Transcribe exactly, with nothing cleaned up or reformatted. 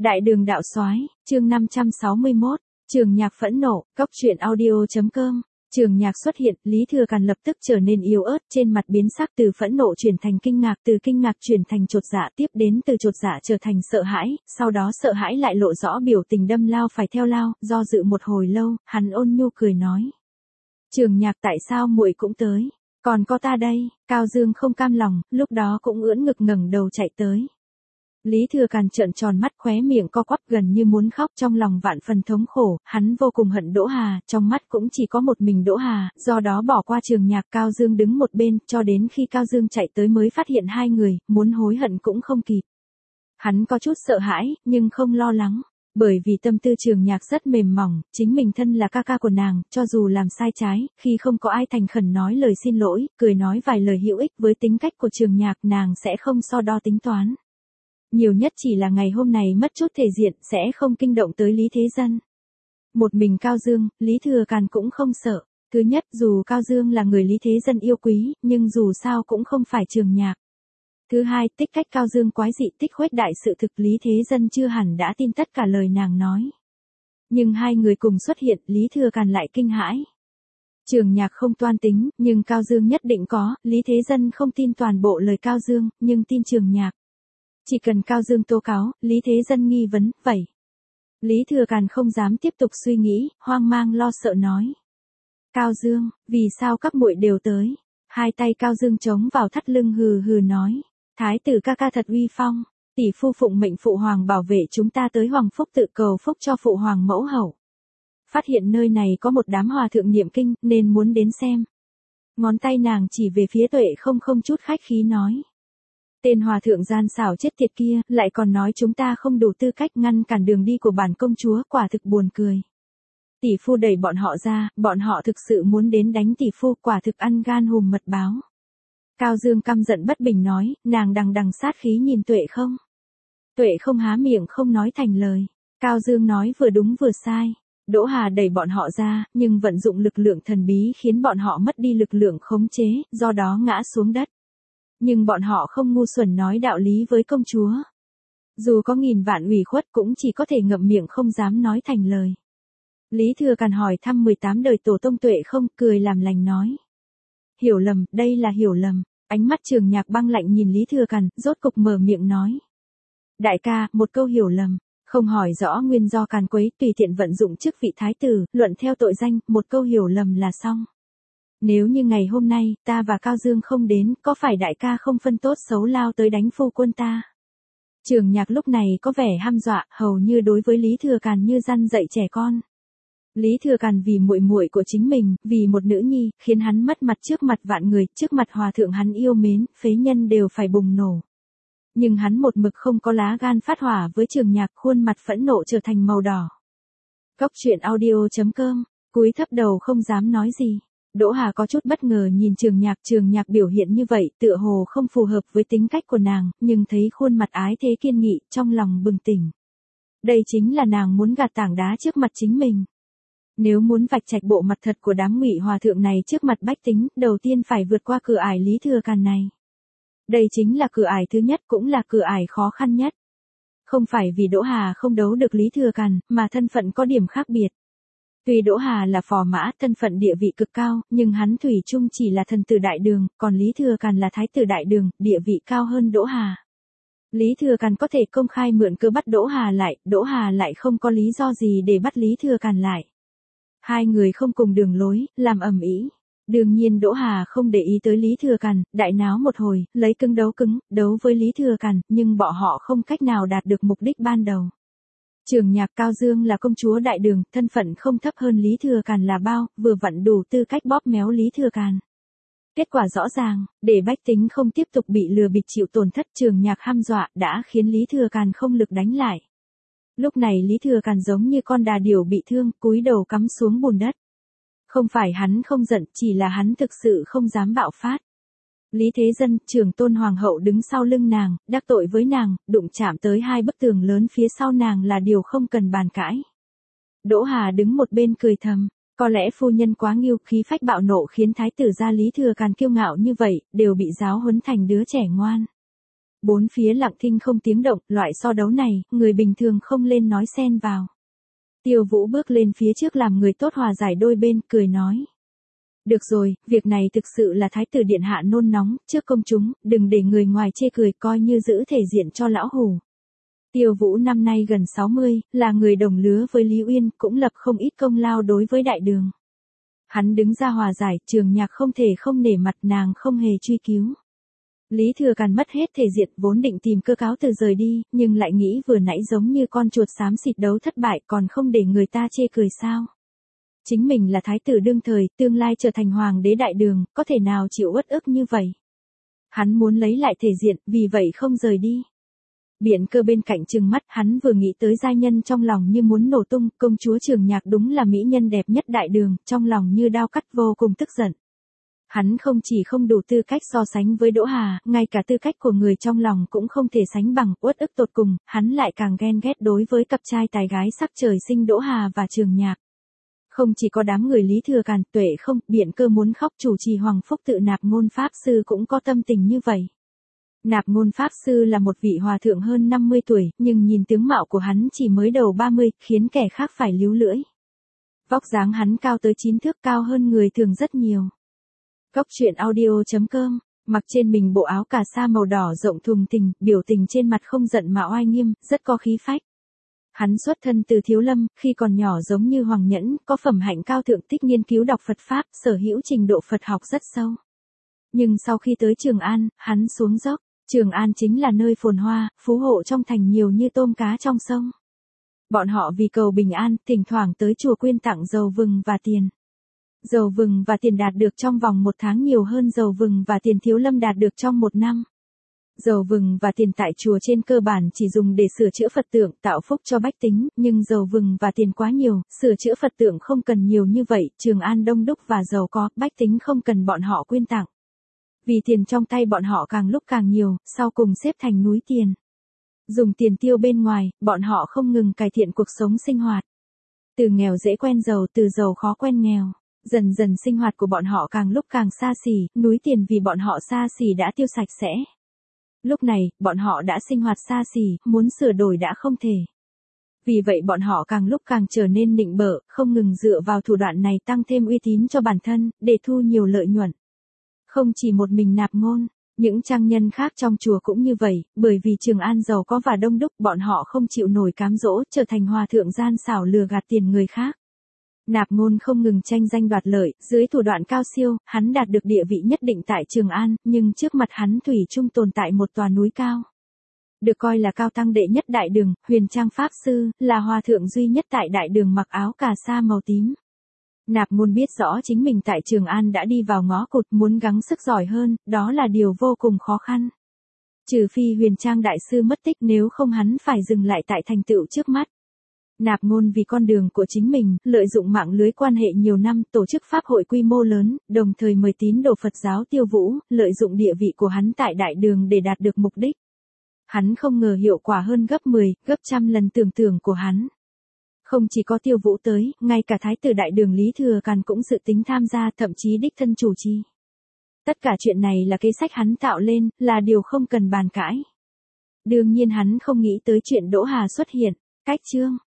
Đại đường đạo soái, chương năm trăm sáu mươi mốt, Trường Nhạc phẫn nộ, cóc truyện audio chấm com. Trường Nhạc xuất hiện, Lý Thừa Càn lập tức trở nên yếu ớt, trên mặt biến sắc từ phẫn nộ chuyển thành kinh ngạc, từ kinh ngạc chuyển thành chột dạ, tiếp đến từ chột dạ trở thành sợ hãi, sau đó sợ hãi lại lộ rõ biểu tình đâm lao phải theo lao, do dự một hồi lâu, hắn ôn nhu cười nói: "Trường Nhạc, tại sao muội cũng tới? Còn có ta đây." Cao Dương không cam lòng, lúc đó cũng ưỡn ngực ngẩng đầu chạy tới. Lý Thừa Càn trợn tròn mắt, khóe miệng co quắp gần như muốn khóc, trong lòng vạn phần thống khổ, hắn vô cùng hận Đỗ Hà, trong mắt cũng chỉ có một mình Đỗ Hà, do đó bỏ qua Trường Nhạc. Cao Dương đứng một bên, cho đến khi Cao Dương chạy tới mới phát hiện hai người, muốn hối hận cũng không kịp. Hắn có chút sợ hãi, nhưng không lo lắng, bởi vì tâm tư Trường Nhạc rất mềm mỏng, chính mình thân là ca ca của nàng, cho dù làm sai trái, khi không có ai thành khẩn nói lời xin lỗi, cười nói vài lời hữu ích với tính cách của Trường Nhạc, nàng sẽ không so đo tính toán. Nhiều nhất chỉ là ngày hôm này mất chút thể diện, sẽ không kinh động tới Lý Thế Dân. Một mình Cao Dương, Lý Thừa Càn cũng không sợ. Thứ nhất, dù Cao Dương là người Lý Thế Dân yêu quý, nhưng dù sao cũng không phải Trường Nhạc. Thứ hai, tích cách Cao Dương quái dị, tích khuếch đại sự thực, Lý Thế Dân chưa hẳn đã tin tất cả lời nàng nói. Nhưng hai người cùng xuất hiện, Lý Thừa Càn lại kinh hãi. Trường Nhạc không toan tính, nhưng Cao Dương nhất định có, Lý Thế Dân không tin toàn bộ lời Cao Dương, nhưng tin Trường Nhạc. Chỉ cần Cao Dương tố cáo, Lý Thế Dân nghi vấn, vậy. Lý Thừa Càn không dám tiếp tục suy nghĩ, hoang mang lo sợ nói: "Cao Dương, vì sao các muội đều tới?" Hai tay Cao Dương chống vào thắt lưng hừ hừ nói: "Thái tử ca ca thật uy phong, tỷ phu phụng mệnh phụ hoàng bảo vệ chúng ta tới Hoàng Phúc tự cầu phúc cho phụ hoàng mẫu hậu. Phát hiện nơi này có một đám hòa thượng niệm kinh, nên muốn đến xem." Ngón tay nàng chỉ về phía Tuệ Không không chút khách khí nói: "Tên hòa thượng gian xảo chết tiệt kia, lại còn nói chúng ta không đủ tư cách ngăn cản đường đi của bản công chúa, quả thực buồn cười. Tỷ phu đẩy bọn họ ra, bọn họ thực sự muốn đến đánh tỷ phu, quả thực ăn gan hùm mật báo." Cao Dương căm giận bất bình nói, nàng đằng đằng sát khí nhìn Tuệ Không. Tuệ Không há miệng không nói thành lời. Cao Dương nói vừa đúng vừa sai. Đỗ Hà đẩy bọn họ ra, nhưng vận dụng lực lượng thần bí khiến bọn họ mất đi lực lượng khống chế, do đó ngã xuống đất. Nhưng bọn họ không ngu xuẩn nói đạo lý với công chúa. Dù có nghìn vạn ủy khuất cũng chỉ có thể ngậm miệng không dám nói thành lời. Lý Thừa Càn hỏi thăm mười tám đời tổ tông Tuệ Không, cười làm lành nói: "Hiểu lầm, đây là hiểu lầm." Ánh mắt Trường Nhạc băng lạnh nhìn Lý Thừa Càn, rốt cục mở miệng nói: "Đại ca, một câu hiểu lầm, không hỏi rõ nguyên do càn quấy, tùy tiện vận dụng chức vị thái tử, luận theo tội danh, một câu hiểu lầm là xong. Nếu như ngày hôm nay, ta và Cao Dương không đến, có phải đại ca không phân tốt xấu lao tới đánh phu quân ta?" Trường Nhạc lúc này có vẻ hăm dọa, hầu như đối với Lý Thừa Càn như răn dạy trẻ con. Lý Thừa Càn vì muội muội của chính mình, vì một nữ nhi, khiến hắn mất mặt trước mặt vạn người, trước mặt hòa thượng hắn yêu mến, phế nhân đều phải bùng nổ. Nhưng hắn một mực không có lá gan phát hỏa với Trường Nhạc, khuôn mặt phẫn nộ trở thành màu đỏ. Cóc truyện audio chấm com, cúi thấp đầu không dám nói gì. Đỗ Hà có chút bất ngờ nhìn Trường Nhạc, Trường Nhạc biểu hiện như vậy, tựa hồ không phù hợp với tính cách của nàng, nhưng thấy khuôn mặt ái thế kiên nghị, trong lòng bừng tỉnh. Đây chính là nàng muốn gạt tảng đá trước mặt chính mình. Nếu muốn vạch trạch bộ mặt thật của đám ngụy hòa thượng này trước mặt bách tính, đầu tiên phải vượt qua cửa ải Lý Thừa Càn này. Đây chính là cửa ải thứ nhất, cũng là cửa ải khó khăn nhất. Không phải vì Đỗ Hà không đấu được Lý Thừa Càn, mà thân phận có điểm khác biệt. Tuy Đỗ Hà là phò mã, thân phận địa vị cực cao, nhưng hắn thủy chung chỉ là thần tử đại đường, còn Lý Thừa Càn là thái tử đại đường, địa vị cao hơn Đỗ Hà. Lý Thừa Càn có thể công khai mượn cớ bắt Đỗ Hà lại, Đỗ Hà lại không có lý do gì để bắt Lý Thừa Càn lại. Hai người không cùng đường lối, làm ầm ĩ. Đương nhiên Đỗ Hà không để ý tới Lý Thừa Càn, đại náo một hồi, lấy cứng đấu cứng, đấu với Lý Thừa Càn, nhưng bọn họ không cách nào đạt được mục đích ban đầu. Trường Nhạc, Cao Dương là công chúa đại đường, thân phận không thấp hơn Lý Thừa Càn là bao, vừa vặn đủ tư cách bóp méo Lý Thừa Càn. Kết quả rõ ràng, để bách tính không tiếp tục bị lừa bịp chịu tổn thất, Trường Nhạc hăm dọa đã khiến Lý Thừa Càn không lực đánh lại. Lúc này Lý Thừa Càn giống như con đà điểu bị thương, cúi đầu cắm xuống bùn đất. Không phải hắn không giận, chỉ là hắn thực sự không dám bạo phát. Lý Thế Dân, Trường Tôn Hoàng hậu đứng sau lưng nàng, đắc tội với nàng, đụng chạm tới hai bức tường lớn phía sau nàng là điều không cần bàn cãi. Đỗ Hà đứng một bên cười thầm, có lẽ phu nhân quá nghiêu, khí phách bạo nộ khiến thái tử gia Lý Thừa Càn kiêu ngạo như vậy, đều bị giáo huấn thành đứa trẻ ngoan. Bốn phía lặng thinh không tiếng động, loại so đấu này, người bình thường không lên nói xen vào. Tiêu Vũ bước lên phía trước làm người tốt hòa giải đôi bên, cười nói. Được rồi, việc này thực sự là thái tử điện hạ nôn nóng, trước công chúng, đừng để người ngoài chê cười, coi như giữ thể diện cho lão hủ. Tiêu Vũ năm nay gần sáu mươi, là người đồng lứa với Lý Uyên, cũng lập không ít công lao đối với đại đường. Hắn đứng ra hòa giải, Trường Nhạc không thể không nể mặt, nàng không hề truy cứu. Lý Thừa Càn mất hết thể diện, vốn định tìm cơ cáo từ rời đi, nhưng lại nghĩ vừa nãy giống như con chuột xám xịt đấu thất bại, còn không để người ta chê cười sao. Chính mình là thái tử đương thời, tương lai trở thành hoàng đế đại đường, có thể nào chịu uất ức như vậy. Hắn muốn lấy lại thể diện, vì vậy không rời đi. Biện Cơ bên cạnh trừng mắt, hắn vừa nghĩ tới giai nhân trong lòng như muốn nổ tung, công chúa Trường Nhạc đúng là mỹ nhân đẹp nhất đại đường, trong lòng như đao cắt, vô cùng tức giận. Hắn không chỉ không đủ tư cách so sánh với Đỗ Hà, ngay cả tư cách của người trong lòng cũng không thể sánh bằng, uất ức tột cùng, hắn lại càng ghen ghét đối với cặp trai tài gái sắc trời sinh Đỗ Hà và Trường Nhạc. Không chỉ có đám người Lý Thừa Càn, Tuệ Không, Biện Cơ muốn khóc, chủ trì Hoàng Phúc Tự Nạp Ngôn Pháp Sư cũng có tâm tình như vậy. Nạp Ngôn Pháp Sư là một vị hòa thượng hơn năm mươi tuổi, nhưng nhìn tướng mạo của hắn chỉ mới đầu ba mươi, khiến kẻ khác phải líu lưỡi. Vóc dáng hắn cao tới chín thước, cao hơn người thường rất nhiều. Cốc truyện audio chấm com, mặc trên mình bộ áo cà sa màu đỏ rộng thùng thình, biểu tình trên mặt không giận mà oai nghiêm, rất có khí phách. Hắn xuất thân từ Thiếu Lâm, khi còn nhỏ giống như Hoàng Nhẫn, có phẩm hạnh cao thượng, thích nghiên cứu đọc Phật Pháp, sở hữu trình độ Phật học rất sâu. Nhưng sau khi tới Trường An, hắn xuống dốc. Trường An chính là nơi phồn hoa, phú hộ trong thành nhiều như tôm cá trong sông. Bọn họ vì cầu bình an, thỉnh thoảng tới chùa quyên tặng dầu vừng và tiền. Dầu vừng và tiền đạt được trong vòng một tháng nhiều hơn dầu vừng và tiền Thiếu Lâm đạt được trong một năm. Dầu vừng và tiền tại chùa trên cơ bản chỉ dùng để sửa chữa Phật tượng, tạo phúc cho bách tính, nhưng dầu vừng và tiền quá nhiều, sửa chữa Phật tượng không cần nhiều như vậy, Trường An đông đúc và giàu có, bách tính không cần bọn họ quyên tặng. Vì tiền trong tay bọn họ càng lúc càng nhiều, sau cùng xếp thành núi tiền. Dùng tiền tiêu bên ngoài, bọn họ không ngừng cải thiện cuộc sống sinh hoạt. Từ nghèo dễ quen giàu, từ giàu khó quen nghèo. Dần dần sinh hoạt của bọn họ càng lúc càng xa xỉ, núi tiền vì bọn họ xa xỉ đã tiêu sạch sẽ. Lúc này, bọn họ đã sinh hoạt xa xỉ, muốn sửa đổi đã không thể. Vì vậy bọn họ càng lúc càng trở nên nịnh bợ, không ngừng dựa vào thủ đoạn này tăng thêm uy tín cho bản thân, để thu nhiều lợi nhuận. Không chỉ một mình Nạp Ngôn, những trang nhân khác trong chùa cũng như vậy, bởi vì Trường An giàu có và đông đúc, bọn họ không chịu nổi cám dỗ, trở thành hòa thượng gian xảo lừa gạt tiền người khác. Nạp Ngôn không ngừng tranh danh đoạt lợi, dưới thủ đoạn cao siêu, hắn đạt được địa vị nhất định tại Trường An, nhưng trước mặt hắn thủy chung tồn tại một tòa núi cao. Được coi là cao tăng đệ nhất đại đường, Huyền Trang Pháp Sư, là hòa thượng duy nhất tại đại đường mặc áo cà sa màu tím. Nạp Ngôn biết rõ chính mình tại Trường An đã đi vào ngõ cụt, muốn gắng sức giỏi hơn, đó là điều vô cùng khó khăn. Trừ phi Huyền Trang Đại Sư mất tích, nếu không hắn phải dừng lại tại thành tựu trước mắt. Nạp Ngôn vì con đường của chính mình, lợi dụng mạng lưới quan hệ nhiều năm, tổ chức pháp hội quy mô lớn, đồng thời mời tín đồ Phật giáo Tiêu Vũ, lợi dụng địa vị của hắn tại đại đường để đạt được mục đích. Hắn không ngờ hiệu quả hơn gấp mười, gấp trăm lần tưởng tượng của hắn. Không chỉ có Tiêu Vũ tới, ngay cả thái tử đại đường Lý Thừa Càn cũng dự tính tham gia, thậm chí đích thân chủ trì. Tất cả chuyện này là kế sách hắn tạo lên, là điều không cần bàn cãi. Đương nhiên hắn không nghĩ tới chuyện Đỗ Hà xuất hiện. Cách chương